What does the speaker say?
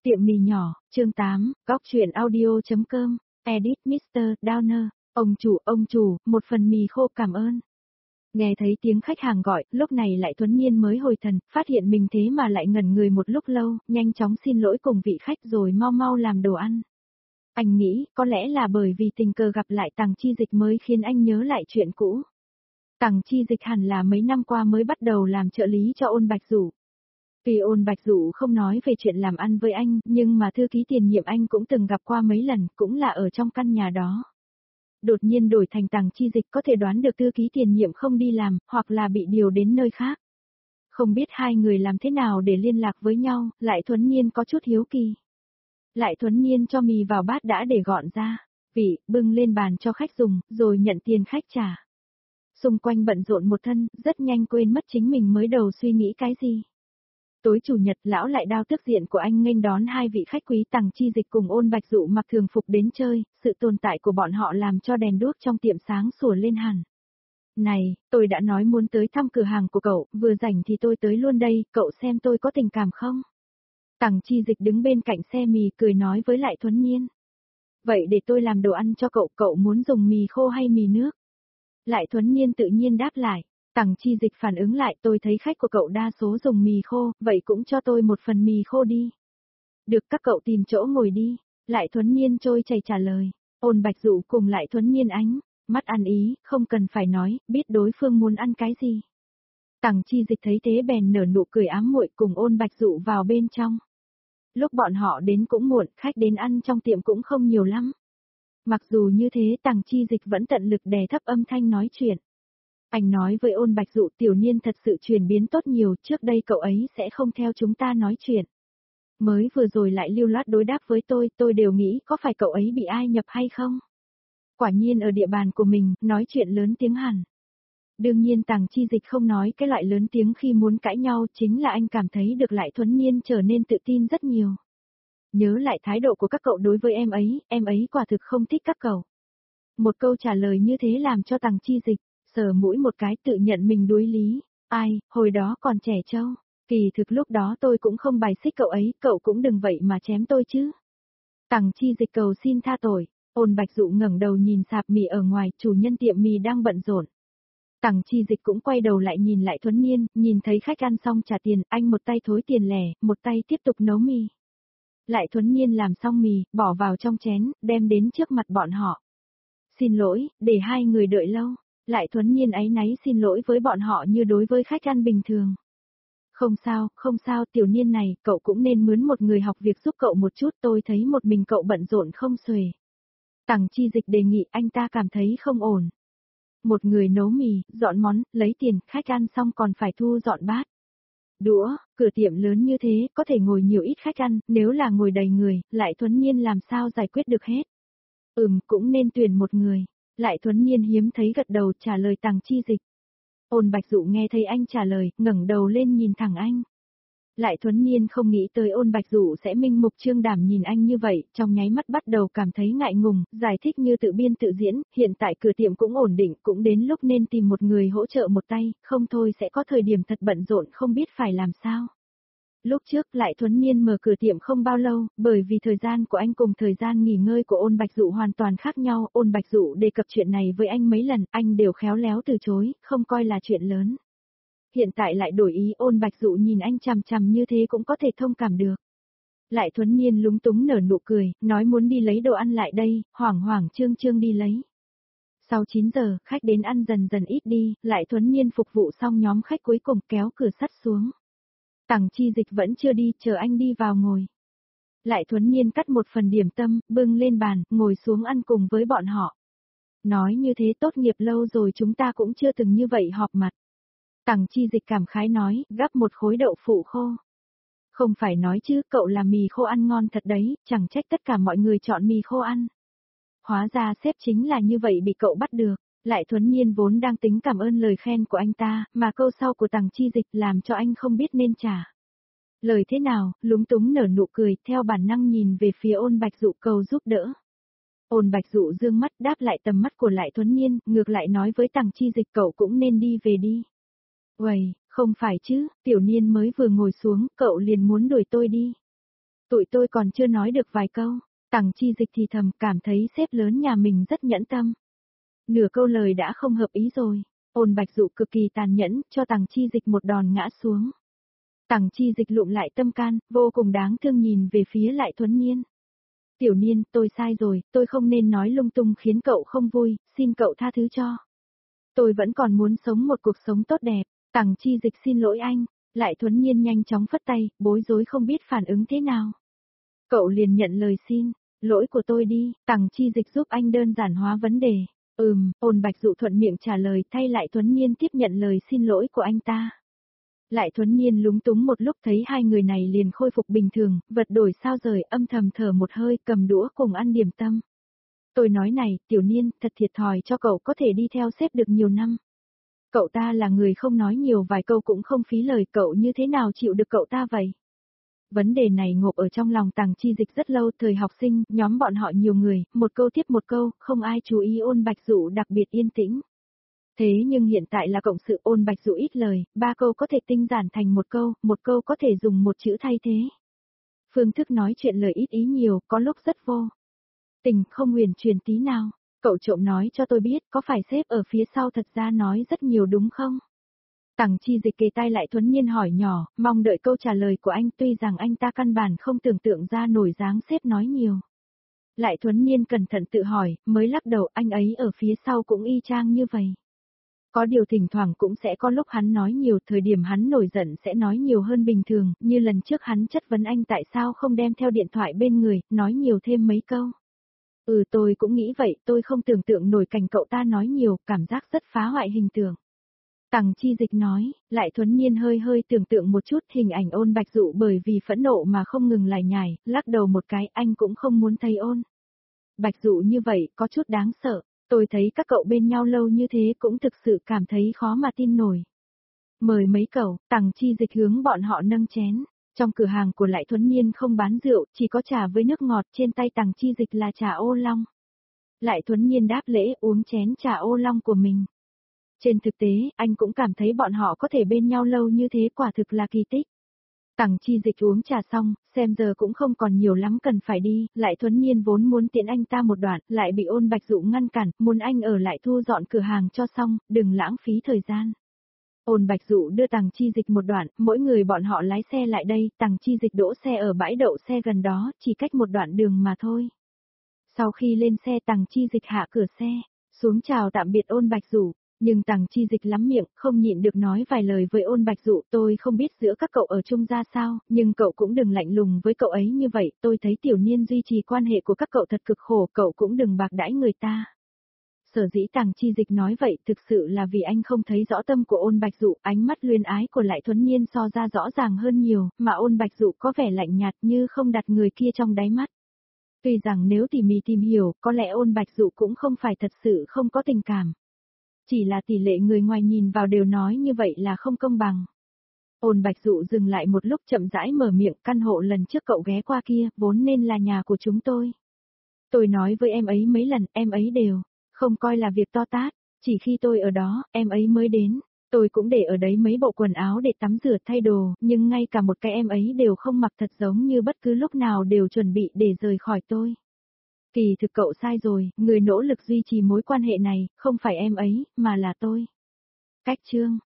Tiệm mì nhỏ, chương 8, góc chuyện audio.com, edit Mr. Downer, ông chủ, một phần mì khô cảm ơn. Nghe thấy tiếng khách hàng gọi, lúc này lại Tuấn Nhiên mới hồi thần, phát hiện mình thế mà lại ngẩn người một lúc lâu, nhanh chóng xin lỗi cùng vị khách rồi mau mau làm đồ ăn. Anh nghĩ, có lẽ là bởi vì tình cờ gặp lại Tằng Chi Dịch mới khiến anh nhớ lại chuyện cũ. Tằng Chi Dịch hẳn là mấy năm qua mới bắt đầu làm trợ lý cho Ôn Bạch Dụ. Vì Ôn Bạch Dụ không nói về chuyện làm ăn với anh, nhưng mà thư ký tiền nhiệm anh cũng từng gặp qua mấy lần, cũng là ở trong căn nhà đó. Đột nhiên đổi thành Tằng Chi Dịch có thể đoán được thư ký tiền nhiệm không đi làm, hoặc là bị điều đến nơi khác. Không biết hai người làm thế nào để liên lạc với nhau, Lại Thuấn Nhiên có chút hiếu kỳ. Lại Thuấn Nhiên cho mì vào bát đã để gọn ra, vị, bưng lên bàn cho khách dùng, rồi nhận tiền khách trả. Xung quanh bận rộn một thân, rất nhanh quên mất chính mình mới đầu suy nghĩ cái gì. Tối chủ nhật lão Lại Đao tước diện của anh nghênh đón hai vị khách quý Tằng Chi Dịch cùng Ôn Bạch Dụ mặc thường phục đến chơi, sự tồn tại của bọn họ làm cho đèn đuốc trong tiệm sáng sủa lên hẳn. Này, tôi đã nói muốn tới thăm cửa hàng của cậu, vừa rảnh thì tôi tới luôn đây, cậu xem tôi có tình cảm không? Tằng Chi Dịch đứng bên cạnh xe mì cười nói với Lại Thuấn Nhiên. Vậy để tôi làm đồ ăn cho cậu, cậu muốn dùng mì khô hay mì nước? Lại Thuấn Nhiên tự nhiên đáp lại. Tằng Chi Dịch phản ứng lại, tôi thấy khách của cậu đa số dùng mì khô, vậy cũng cho tôi một phần mì khô đi. Được, các cậu tìm chỗ ngồi đi. Lại Thuấn Nhiên trôi chảy trả lời. Ôn Bạch Dụ cùng Lại Thuấn Nhiên ánh mắt ăn ý, không cần phải nói, biết đối phương muốn ăn cái gì. Tằng Chi Dịch thấy thế bèn nở nụ cười ám muội cùng Ôn Bạch Dụ vào bên trong. Lúc bọn họ đến cũng muộn, khách đến ăn trong tiệm cũng không nhiều lắm. Mặc dù như thế Tằng Chi Dịch vẫn tận lực đè thấp âm thanh nói chuyện. Anh nói với Ôn Bạch Dụ tiểu niên thật sự chuyển biến tốt nhiều, trước đây cậu ấy sẽ không theo chúng ta nói chuyện. Mới vừa rồi lại lưu loát đối đáp với tôi đều nghĩ có phải cậu ấy bị ai nhập hay không? Quả nhiên ở địa bàn của mình, nói chuyện lớn tiếng hẳn. Đương nhiên Tằng Chi Dịch không nói cái loại lớn tiếng khi muốn cãi nhau, chính là anh cảm thấy được Lại Thuấn Nhiên trở nên tự tin rất nhiều. Nhớ lại thái độ của các cậu đối với em ấy quả thực không thích các cậu. Một câu trả lời như thế làm cho Tằng Chi Dịch sờ mũi một cái tự nhận mình đuối lý. Ai, hồi đó còn trẻ trâu. Kỳ thực lúc đó tôi cũng không bài xích cậu ấy, cậu cũng đừng vậy mà chém tôi chứ. Tằng Chi Dịch cầu xin tha tội. Ôn Bạch Dụ ngẩng đầu nhìn sạp mì ở ngoài, chủ nhân tiệm mì đang bận rộn. Tằng Chi Dịch cũng quay đầu lại nhìn Lại Thuấn Nhiên, nhìn thấy khách ăn xong trả tiền, anh một tay thối tiền lẻ, một tay tiếp tục nấu mì. Lại Thuấn Nhiên làm xong mì, bỏ vào trong chén, đem đến trước mặt bọn họ. Xin lỗi, để hai người đợi lâu. Lại Thuấn Nhiên áy náy xin lỗi với bọn họ như đối với khách ăn bình thường. Không sao, tiểu niên này, cậu cũng nên mướn một người học việc giúp cậu một chút, tôi thấy một mình cậu bận rộn không xuể. Tằng Chi Dịch đề nghị, anh ta cảm thấy không ổn. Một người nấu mì, dọn món, lấy tiền, khách ăn xong còn phải thu dọn bát. Đũa, cửa tiệm lớn như thế, có thể ngồi nhiều ít khách ăn, nếu là ngồi đầy người, Lại Thuấn Nhiên làm sao giải quyết được hết. Cũng nên tuyển một người. Lại Thuấn Nhiên hiếm thấy gật đầu trả lời Tằng Chi Dịch. Ôn Bạch Dụ nghe thấy anh trả lời, ngẩng đầu lên nhìn thẳng anh. Lại Thuấn Nhiên không nghĩ tới Ôn Bạch Dụ sẽ minh mục trương đảm nhìn anh như vậy, trong nháy mắt bắt đầu cảm thấy ngại ngùng, giải thích như tự biên tự diễn, hiện tại cửa tiệm cũng ổn định, cũng đến lúc nên tìm một người hỗ trợ một tay, không thôi sẽ có thời điểm thật bận rộn không biết phải làm sao. Lúc trước Lại Thuấn Nhiên mở cửa tiệm không bao lâu, bởi vì thời gian của anh cùng thời gian nghỉ ngơi của Ôn Bạch Dụ hoàn toàn khác nhau, Ôn Bạch Dụ đề cập chuyện này với anh mấy lần, anh đều khéo léo từ chối, không coi là chuyện lớn. Hiện tại lại đổi ý, Ôn Bạch Dụ nhìn anh chằm chằm như thế cũng có thể thông cảm được. Lại Thuấn Nhiên lúng túng nở nụ cười, nói muốn đi lấy đồ ăn lại đây, hoảng trương đi lấy. Sau 9 giờ, khách đến ăn dần dần ít đi, Lại Thuấn Nhiên phục vụ xong nhóm khách cuối cùng kéo cửa sắt xuống. Tằng Chi Dịch vẫn chưa đi, chờ anh đi vào ngồi. Lại Thuấn Nhiên cắt một phần điểm tâm, bưng lên bàn, ngồi xuống ăn cùng với bọn họ. Nói như thế tốt nghiệp lâu rồi chúng ta cũng chưa từng như vậy họp mặt. Tằng Chi Dịch cảm khái nói, gắp một khối đậu phụ khô. Không phải nói chứ, cậu làm mì khô ăn ngon thật đấy, chẳng trách tất cả mọi người chọn mì khô ăn. Hóa ra sếp chính là như vậy bị cậu bắt được. Lại Thuấn Nhiên vốn đang tính cảm ơn lời khen của anh ta, mà câu sau của Tằng Chi Dịch làm cho anh không biết nên trả lời thế nào, lúng túng nở nụ cười, theo bản năng nhìn về phía Ôn Bạch Dụ cầu giúp đỡ. Ôn Bạch Dụ dương mắt đáp lại tầm mắt của Lại Thuấn Nhiên, ngược lại nói với Tằng Chi Dịch cậu cũng nên đi về đi. Uầy, không phải chứ, tiểu niên mới vừa ngồi xuống, cậu liền muốn đuổi tôi đi. Tụi tôi còn chưa nói được vài câu, Tằng Chi Dịch thì thầm cảm thấy sếp lớn nhà mình rất nhẫn tâm. Nửa câu lời đã không hợp ý rồi, Ôn Bạch Dụ cực kỳ tàn nhẫn, cho Tằng Chi Dịch một đòn ngã xuống. Tằng Chi Dịch lụm lại tâm can, vô cùng đáng thương nhìn về phía Lại Thuấn Niên. Tiểu Niên, tôi sai rồi, tôi không nên nói lung tung khiến cậu không vui, xin cậu tha thứ cho. Tôi vẫn còn muốn sống một cuộc sống tốt đẹp, Tằng Chi Dịch xin lỗi anh. Lại Thuấn Niên nhanh chóng phất tay, bối rối không biết phản ứng thế nào. Cậu liền nhận lời xin, lỗi của tôi đi, Tằng Chi Dịch giúp anh đơn giản hóa vấn đề. Ôn Bạch Dụ thuận miệng trả lời thay Lại Thuấn Niên tiếp nhận lời xin lỗi của anh ta. Lại Thuấn Niên lúng túng một lúc thấy hai người này liền khôi phục bình thường, vật đổi sao rời, âm thầm thở một hơi, cầm đũa cùng ăn điểm tâm. Tôi nói này, Tiểu Niên, thật thiệt thòi cho cậu có thể đi theo sếp được nhiều năm. Cậu ta là người không nói nhiều vài câu cũng không phí lời, cậu như thế nào chịu được cậu ta vậy? Vấn đề này ngộp ở trong lòng Tằng Chi Dịch rất lâu, thời học sinh, nhóm bọn họ nhiều người, một câu tiếp một câu, không ai chú ý. Ôn Bạch Dụ đặc biệt yên tĩnh. Thế nhưng hiện tại là cộng sự. Ôn Bạch Dụ ít lời, ba câu có thể tinh giản thành một câu có thể dùng một chữ thay thế. Phương thức nói chuyện lời ít ý nhiều, có lúc rất vô tình, không huyền truyền tí nào. Cậu trộm nói cho tôi biết, có phải sếp ở phía sau thật ra nói rất nhiều đúng không? Tằng Chi Dịch kề tai Lại Thuấn Niên hỏi nhỏ, mong đợi câu trả lời của anh, tuy rằng anh ta căn bản không tưởng tượng ra nổi dáng sếp nói nhiều. Lại Thuấn Niên cẩn thận tự hỏi, mới lắc đầu, anh ấy ở phía sau cũng y chang như vậy. Có điều thỉnh thoảng cũng sẽ có lúc hắn nói nhiều, thời điểm hắn nổi giận sẽ nói nhiều hơn bình thường, như lần trước hắn chất vấn anh tại sao không đem theo điện thoại bên người, nói nhiều thêm mấy câu. Tôi cũng nghĩ vậy, tôi không tưởng tượng nổi cảnh cậu ta nói nhiều, cảm giác rất phá hoại hình tượng. Tằng Chi Dịch nói, Lại Thuấn Niên hơi hơi tưởng tượng một chút hình ảnh Ôn Bạch Dụ bởi vì phẫn nộ mà không ngừng lải nhải, lắc đầu một cái, anh cũng không muốn thấy Ôn Bạch Dụ như vậy, có chút đáng sợ. Tôi thấy các cậu bên nhau lâu như thế cũng thực sự cảm thấy khó mà tin nổi. Mời mấy cậu, Tằng Chi Dịch hướng bọn họ nâng chén. Trong cửa hàng của Lại Thuấn Niên không bán rượu, chỉ có trà với nước ngọt, trên tay Tằng Chi Dịch là trà ô long. Lại Thuấn Niên đáp lễ uống chén trà ô long của mình. Trên thực tế, anh cũng cảm thấy bọn họ có thể bên nhau lâu như thế quả thực là kỳ tích. Tằng Chi Dịch uống trà xong, xem giờ cũng không còn nhiều lắm cần phải đi, Lại Thuấn Niên vốn muốn tiễn anh ta một đoạn, lại bị Ôn Bạch Dụ ngăn cản, muốn anh ở lại thu dọn cửa hàng cho xong, đừng lãng phí thời gian. Ôn Bạch Dụ đưa Tằng Chi Dịch một đoạn, mỗi người bọn họ lái xe lại đây, Tằng Chi Dịch đỗ xe ở bãi đậu xe gần đó, chỉ cách một đoạn đường mà thôi. Sau khi lên xe Tằng Chi Dịch hạ cửa xe, xuống chào tạm biệt Ôn Bạch Dụ. Nhưng Tằng Chi Dịch lắm miệng, không nhịn được nói vài lời với Ôn Bạch Dụ, tôi không biết giữa các cậu ở chung ra sao, nhưng cậu cũng đừng lạnh lùng với cậu ấy như vậy, tôi thấy Tiểu Niên duy trì quan hệ của các cậu thật cực khổ, cậu cũng đừng bạc đãi người ta. Sở dĩ Tằng Chi Dịch nói vậy thực sự là vì anh không thấy rõ tâm của Ôn Bạch Dụ, ánh mắt luyến ái của Lại Thuấn Niên so ra rõ ràng hơn nhiều, mà Ôn Bạch Dụ có vẻ lạnh nhạt như không đặt người kia trong đáy mắt. Tuy rằng nếu tỉ mỉ tìm hiểu, có lẽ Ôn Bạch Dụ cũng không phải thật sự không có tình cảm. Chỉ là tỷ lệ người ngoài nhìn vào đều nói như vậy là không công bằng. Ôn Bạch Dụ dừng lại một lúc chậm rãi mở miệng, căn hộ lần trước cậu ghé qua kia, vốn nên là nhà của chúng tôi. Tôi nói với em ấy mấy lần, em ấy đều không coi là việc to tát, chỉ khi tôi ở đó, em ấy mới đến. Tôi cũng để ở đấy mấy bộ quần áo để tắm rửa thay đồ, nhưng ngay cả một cái em ấy đều không mặc, thật giống như bất cứ lúc nào đều chuẩn bị để rời khỏi tôi. Kỳ thực cậu sai rồi, người nỗ lực duy trì mối quan hệ này, không phải em ấy, mà là tôi. Cách chương